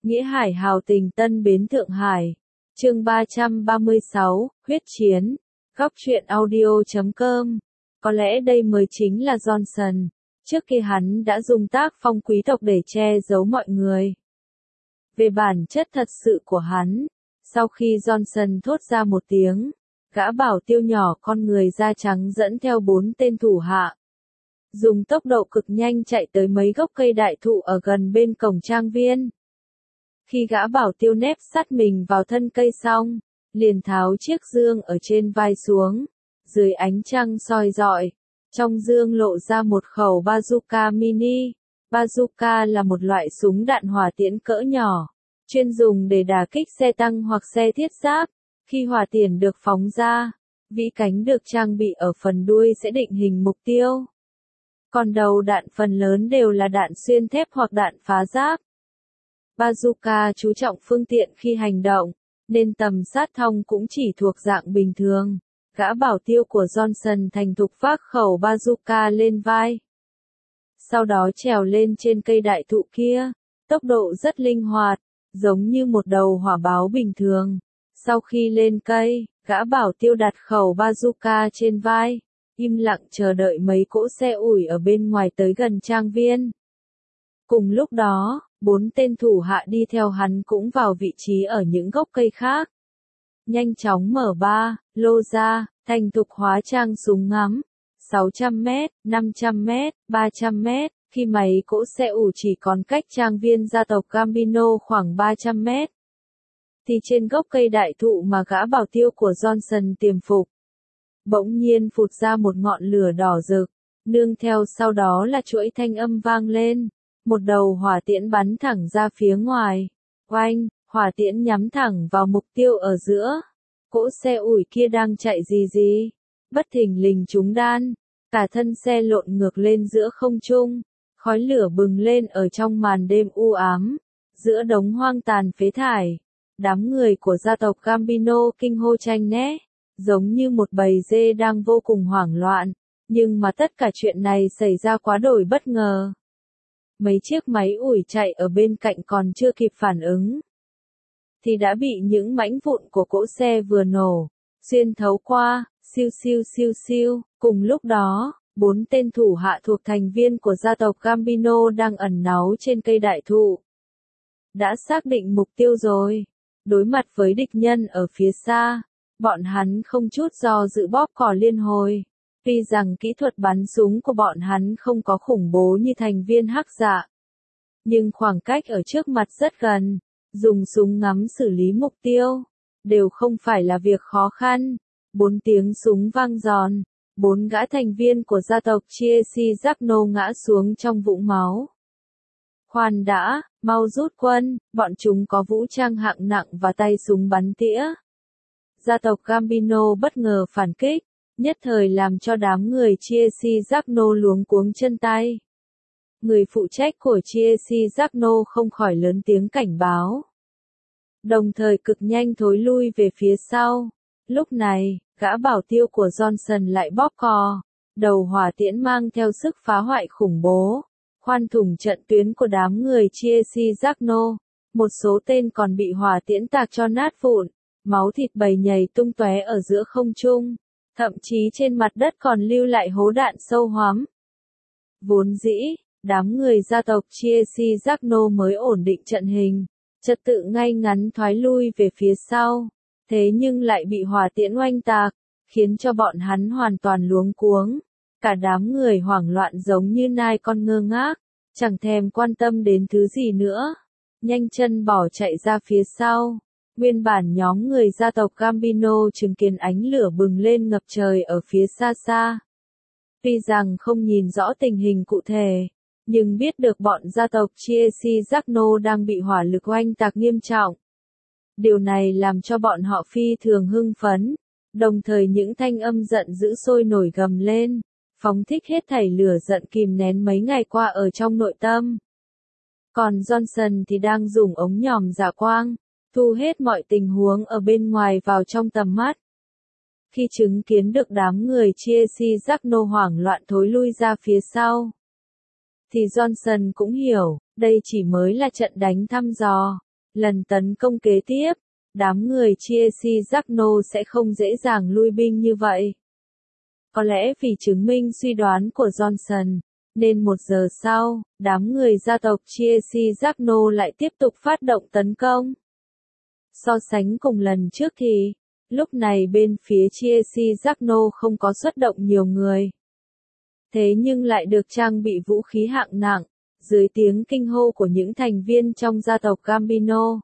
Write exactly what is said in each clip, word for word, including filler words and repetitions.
Nghĩa Hải hào tình Tân Bến Thượng Hải. Chương ba trăm ba mươi sáu, huyết chiến. Góc truyện audio chấm com. Có lẽ đây mới chính là Johnson. Trước kia hắn đã dùng tác phong quý tộc để che giấu mọi người. Về bản chất thật sự của hắn, sau khi Johnson thốt ra một tiếng, gã bảo tiêu nhỏ con người da trắng dẫn theo bốn tên thủ hạ. Dùng tốc độ cực nhanh chạy tới mấy gốc cây đại thụ ở gần bên cổng trang viên. Khi gã bảo tiêu nép sát mình vào thân cây xong, liền tháo chiếc dương ở trên vai xuống, dưới ánh trăng soi rọi, trong dương lộ ra một khẩu bazooka mini. Bazooka là một loại súng đạn hỏa tiễn cỡ nhỏ, chuyên dùng để đả kích xe tăng hoặc xe thiết giáp. Khi hỏa tiễn được phóng ra, vĩ cánh được trang bị ở phần đuôi sẽ định hình mục tiêu. Còn đầu đạn phần lớn đều là đạn xuyên thép hoặc đạn phá giáp. Bazooka chú trọng phương tiện khi hành động, nên tầm sát thông cũng chỉ thuộc dạng bình thường. Gã bảo tiêu của Johnson thành thục vác khẩu bazooka lên vai. Sau đó trèo lên trên cây đại thụ kia, tốc độ rất linh hoạt, giống như một đầu hỏa báo bình thường. Sau khi lên cây, gã bảo tiêu đặt khẩu bazooka trên vai, im lặng chờ đợi mấy cỗ xe ủi ở bên ngoài tới gần trang viên. Cùng lúc đó, bốn tên thủ hạ đi theo hắn cũng vào vị trí ở những gốc cây khác. Nhanh chóng mở ba lô ra, thành thục hóa trang súng ngắm. sáu trăm mét, năm trăm mét, ba trăm mét, khi mấy cỗ xe ủi chỉ còn cách trang viên gia tộc Gambino khoảng ba trăm mét. Thì trên gốc cây đại thụ mà gã bảo tiêu của Johnson tiềm phục, bỗng nhiên phụt ra một ngọn lửa đỏ rực, nương theo sau đó là chuỗi thanh âm vang lên. Một đầu hỏa tiễn bắn thẳng ra phía ngoài. Oanh, hỏa tiễn nhắm thẳng vào mục tiêu ở giữa. Cỗ xe ủi kia đang chạy gì gì. Bất thình lình trúng đan. Cả thân xe lộn ngược lên giữa không trung. Khói lửa bừng lên ở trong màn đêm u ám. Giữa đống hoang tàn phế thải. Đám người của gia tộc Gambino kinh hô tranh né. Giống như một bầy dê đang vô cùng hoảng loạn. Nhưng mà tất cả chuyện này xảy ra quá đổi bất ngờ. Mấy chiếc máy ủi chạy ở bên cạnh còn chưa kịp phản ứng, thì đã bị những mảnh vụn của cỗ xe vừa nổ, xuyên thấu qua, siêu siêu siêu siêu. Cùng lúc đó, bốn tên thủ hạ thuộc thành viên của gia tộc Gambino đang ẩn náu trên cây đại thụ. Đã xác định mục tiêu rồi. Đối mặt với địch nhân ở phía xa, bọn hắn không chút do dự bóp cò liên hồi. Tuy rằng kỹ thuật bắn súng của bọn hắn không có khủng bố như thành viên hắc dạ, nhưng khoảng cách ở trước mặt rất gần, dùng súng ngắm xử lý mục tiêu, đều không phải là việc khó khăn. Bốn tiếng súng vang giòn, bốn gã thành viên của gia tộc Chiesi Giacno ngã xuống trong vũng máu. Khoan đã, mau rút quân, bọn chúng có vũ trang hạng nặng và tay súng bắn tỉa. Gia tộc Gambino bất ngờ phản kích. Nhất thời làm cho đám người Chiesi Giacno luống cuống chân tay. Người phụ trách của Chiesi Giacno không khỏi lớn tiếng cảnh báo. Đồng thời cực nhanh thối lui về phía sau. Lúc này, gã bảo tiêu của Johnson lại bóp cò. Đầu hỏa tiễn mang theo sức phá hoại khủng bố. Khoan thủng trận tuyến của đám người Chiesi Giacno. Một số tên còn bị hỏa tiễn tạc cho nát vụn. Máu thịt bầy nhầy tung tóe ở giữa không trung. Thậm chí trên mặt đất còn lưu lại hố đạn sâu hoắm. Vốn dĩ, đám người gia tộc Chiesi Giacno mới ổn định trận hình, trật tự ngay ngắn thoái lui về phía sau. Thế nhưng lại bị hỏa tiễn oanh tạc, khiến cho bọn hắn hoàn toàn luống cuống. Cả đám người hoảng loạn giống như nai con ngơ ngác, chẳng thèm quan tâm đến thứ gì nữa. Nhanh chân bỏ chạy ra phía sau. Nguyên bản nhóm người gia tộc Gambino chứng kiến ánh lửa bừng lên ngập trời ở phía xa xa. Tuy rằng không nhìn rõ tình hình cụ thể, nhưng biết được bọn gia tộc Chiesi Giacno đang bị hỏa lực oanh tạc nghiêm trọng. Điều này làm cho bọn họ phi thường hưng phấn, đồng thời những thanh âm giận dữ sôi nổi gầm lên, phóng thích hết thảy lửa giận kìm nén mấy ngày qua ở trong nội tâm. Còn Johnson thì đang dùng ống nhòm dạ quang, thu hết mọi tình huống ở bên ngoài vào trong tầm mắt. Khi chứng kiến được đám người Chiesi Giacno hoảng loạn thối lui ra phía sau, thì Johnson cũng hiểu, đây chỉ mới là trận đánh thăm dò, Lần tấn công kế tiếp, đám người Chiesi-Jagno sẽ không dễ dàng lui binh như vậy. Có lẽ vì chứng minh suy đoán của Johnson, nên một giờ sau, đám người gia tộc Chiesi-Jagno lại tiếp tục phát động tấn công. So sánh cùng lần trước thì, lúc này bên phía Chiesi-Jagno không có xuất động nhiều người. Thế nhưng lại được trang bị vũ khí hạng nặng, dưới tiếng kinh hô của những thành viên trong gia tộc Gambino.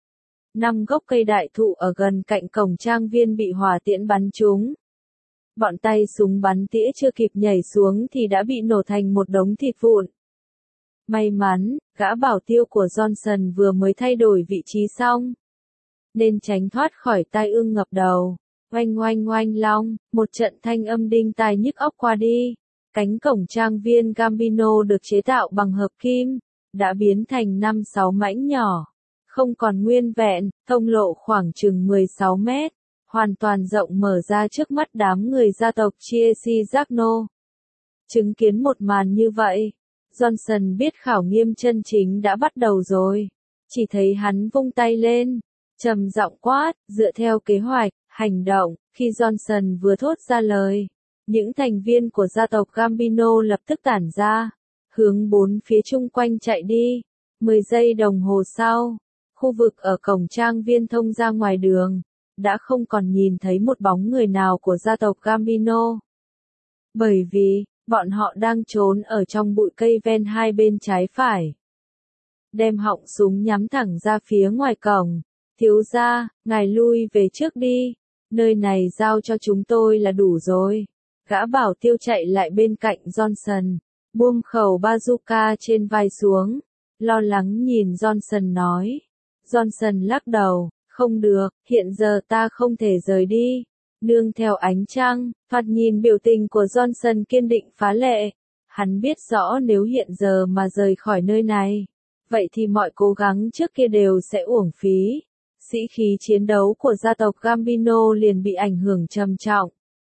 Năm gốc cây đại thụ ở gần cạnh cổng trang viên bị hỏa tiễn bắn trúng. Bọn tay súng bắn tỉa chưa kịp nhảy xuống thì đã bị nổ thành một đống thịt vụn. May mắn, gã bảo tiêu của Johnson vừa mới thay đổi vị trí xong, nên tránh thoát khỏi tai ương ngập đầu. Oanh oanh oanh long, một trận thanh âm đinh tai nhức óc qua đi. Cánh cổng trang viên Gambino được chế tạo bằng hợp kim, đã biến thành năm sáu mảnh nhỏ, không còn nguyên vẹn, thông lộ khoảng chừng mười sáu mét, hoàn toàn rộng mở ra trước mắt đám người gia tộc Chiesi-Jagno. Chứng kiến một màn như vậy, Johnson biết khảo nghiệm chân chính đã bắt đầu rồi. Chỉ thấy hắn vung tay lên, trầm giọng quát, dựa theo kế hoạch, hành động. Khi Johnson vừa thốt ra lời, những thành viên của gia tộc Gambino lập tức tản ra, hướng bốn phía chung quanh chạy đi. Mười giây đồng hồ sau, khu vực ở cổng trang viên thông ra ngoài đường, đã không còn nhìn thấy một bóng người nào của gia tộc Gambino. Bởi vì, bọn họ đang trốn ở trong bụi cây ven hai bên trái phải. Đem họng súng nhắm thẳng ra phía ngoài cổng. Thiếu gia, ngài lui về trước đi, nơi này giao cho chúng tôi là đủ rồi. Gã bảo tiêu chạy lại bên cạnh Johnson, buông khẩu bazooka trên vai xuống, lo lắng nhìn Johnson nói. Johnson lắc đầu, không được, hiện giờ ta không thể rời đi. Nương theo ánh trăng, thoạt nhìn biểu tình của Johnson kiên định phá lệ. Hắn biết rõ nếu hiện giờ mà rời khỏi nơi này, vậy thì mọi cố gắng trước kia đều sẽ uổng phí. Sĩ khí chiến đấu của gia tộc Gambino liền bị ảnh hưởng trầm trọng.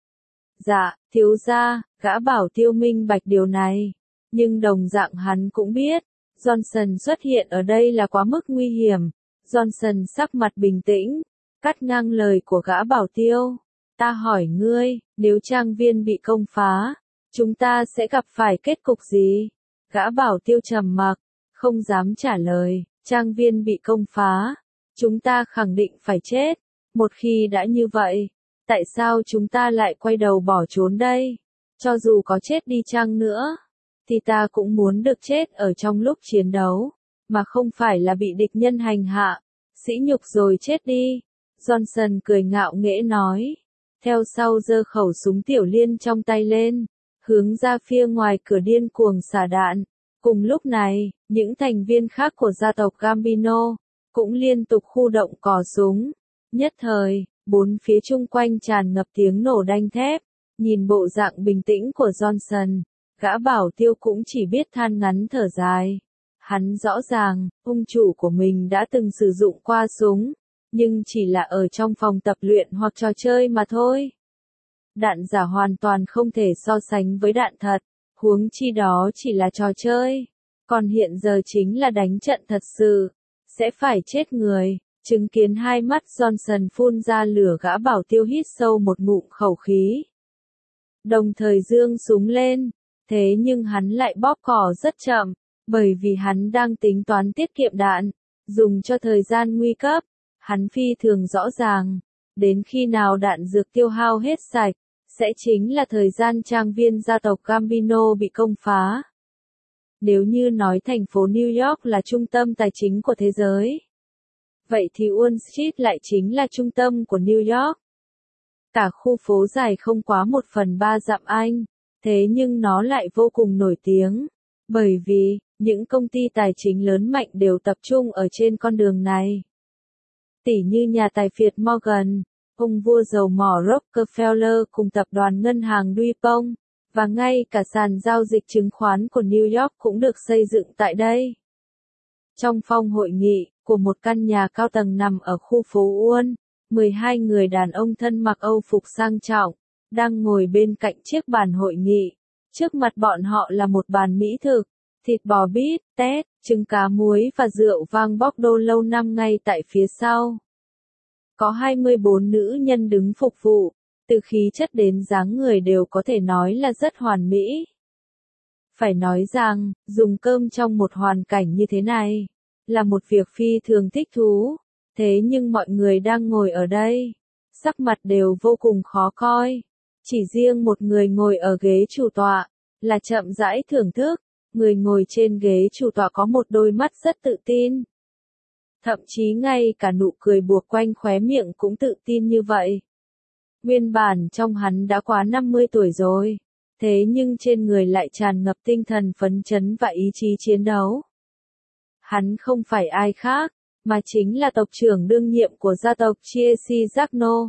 Dạ, thiếu gia, gã bảo tiêu minh bạch điều này. Nhưng đồng dạng hắn cũng biết, Johnson xuất hiện ở đây là quá mức nguy hiểm. Johnson sắc mặt bình tĩnh, cắt ngang lời của gã bảo tiêu. Ta hỏi ngươi, nếu trang viên bị công phá, chúng ta sẽ gặp phải kết cục gì? Gã bảo tiêu trầm mặc, không dám trả lời. Trang viên bị công phá, chúng ta khẳng định phải chết. Một khi đã như vậy, tại sao chúng ta lại quay đầu bỏ trốn đây? Cho dù có chết đi chăng nữa, thì ta cũng muốn được chết ở trong lúc chiến đấu, mà không phải là bị địch nhân hành hạ, sỉ nhục rồi chết đi. Johnson cười ngạo nghễ nói, theo sau giơ khẩu súng tiểu liên trong tay lên, hướng ra phía ngoài cửa điên cuồng xả đạn. Cùng lúc này, những thành viên khác của gia tộc Gambino cũng liên tục khu động cò súng. Nhất thời, bốn phía chung quanh tràn ngập tiếng nổ đanh thép. Nhìn bộ dạng bình tĩnh của Johnson, gã bảo tiêu cũng chỉ biết than ngắn thở dài. Hắn rõ ràng, ông chủ của mình đã từng sử dụng qua súng, nhưng chỉ là ở trong phòng tập luyện hoặc trò chơi mà thôi. Đạn giả hoàn toàn không thể so sánh với đạn thật, huống chi đó chỉ là trò chơi. Còn hiện giờ chính là đánh trận thật sự, sẽ phải chết người. Chứng kiến hai mắt Johnson phun ra lửa, gã bảo tiêu hít sâu một ngụm khẩu khí. Đồng thời giương súng lên, thế nhưng hắn lại bóp cò rất chậm, bởi vì hắn đang tính toán tiết kiệm đạn, dùng cho thời gian nguy cấp. Hắn phi thường rõ ràng, đến khi nào đạn dược tiêu hao hết sạch, sẽ chính là thời gian trang viên gia tộc Gambino bị công phá. Nếu như nói thành phố New York là trung tâm tài chính của thế giới, vậy thì Wall Street lại chính là trung tâm của New York. Cả khu phố dài không quá một phần ba dặm Anh, thế nhưng nó lại vô cùng nổi tiếng, bởi vì, những công ty tài chính lớn mạnh đều tập trung ở trên con đường này. Tỷ như nhà tài phiệt Morgan, ông vua dầu mỏ Rockefeller cùng tập đoàn ngân hàng DuPont, và ngay cả sàn giao dịch chứng khoán của New York cũng được xây dựng tại đây. Trong phòng hội nghị của một căn nhà cao tầng nằm ở khu phố Wall, mười hai người đàn ông thân mặc Âu phục sang trọng, đang ngồi bên cạnh chiếc bàn hội nghị. Trước mặt bọn họ là một bàn mỹ thực, thịt bò bít, tét, trứng cá muối và rượu vang Bordeaux lâu năm ngay tại phía sau. Có hai mươi bốn nữ nhân đứng phục vụ, từ khí chất đến dáng người đều có thể nói là rất hoàn mỹ. Phải nói rằng, dùng cơm trong một hoàn cảnh như thế này, là một việc phi thường thích thú, thế nhưng mọi người đang ngồi ở đây, sắc mặt đều vô cùng khó coi. Chỉ riêng một người ngồi ở ghế chủ tọa, là chậm rãi thưởng thức, người ngồi trên ghế chủ tọa có một đôi mắt rất tự tin. Thậm chí ngay cả nụ cười buộc quanh khóe miệng cũng tự tin như vậy. Nguyên bản trong hắn đã quá năm mươi tuổi rồi, thế nhưng trên người lại tràn ngập tinh thần phấn chấn và ý chí chiến đấu. Hắn không phải ai khác, mà chính là tộc trưởng đương nhiệm của gia tộc Chiesi Giacno.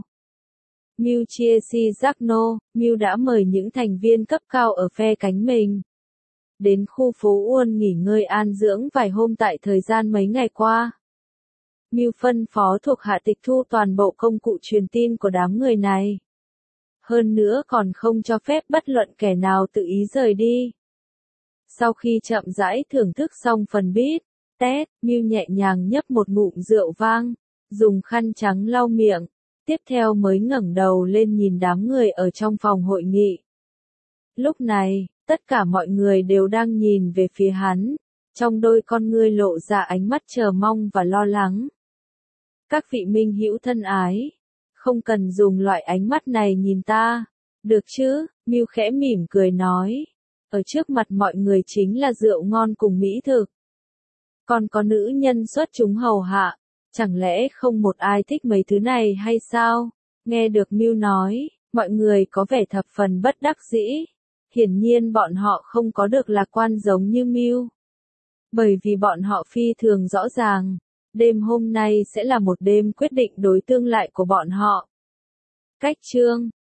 Mew Chiesi Giacno, Mew đã mời những thành viên cấp cao ở phe cánh mình đến khu phố Uôn nghỉ ngơi an dưỡng vài hôm tại thời gian mấy ngày qua. Mew phân phó thuộc hạ tịch thu toàn bộ công cụ truyền tin của đám người này. Hơn nữa còn không cho phép bất luận kẻ nào tự ý rời đi. Sau khi chậm rãi thưởng thức xong phần bít, tét, Mew nhẹ nhàng nhấp một ngụm rượu vang, dùng khăn trắng lau miệng, tiếp theo mới ngẩng đầu lên nhìn đám người ở trong phòng hội nghị. Lúc này, tất cả mọi người đều đang nhìn về phía hắn, trong đôi con ngươi lộ ra ánh mắt chờ mong và lo lắng. Các vị minh hữu thân ái, không cần dùng loại ánh mắt này nhìn ta, được chứ? Mew khẽ mỉm cười nói, ở trước mặt mọi người chính là rượu ngon cùng mỹ thực. Còn có nữ nhân xuất chúng hầu hạ, chẳng lẽ không một ai thích mấy thứ này hay sao? Nghe được Mew nói, mọi người có vẻ thập phần bất đắc dĩ. Hiển nhiên bọn họ không có được lạc quan giống như Mew. Bởi vì bọn họ phi thường rõ ràng, đêm hôm nay sẽ là một đêm quyết định đối tương lại của bọn họ. Cách chương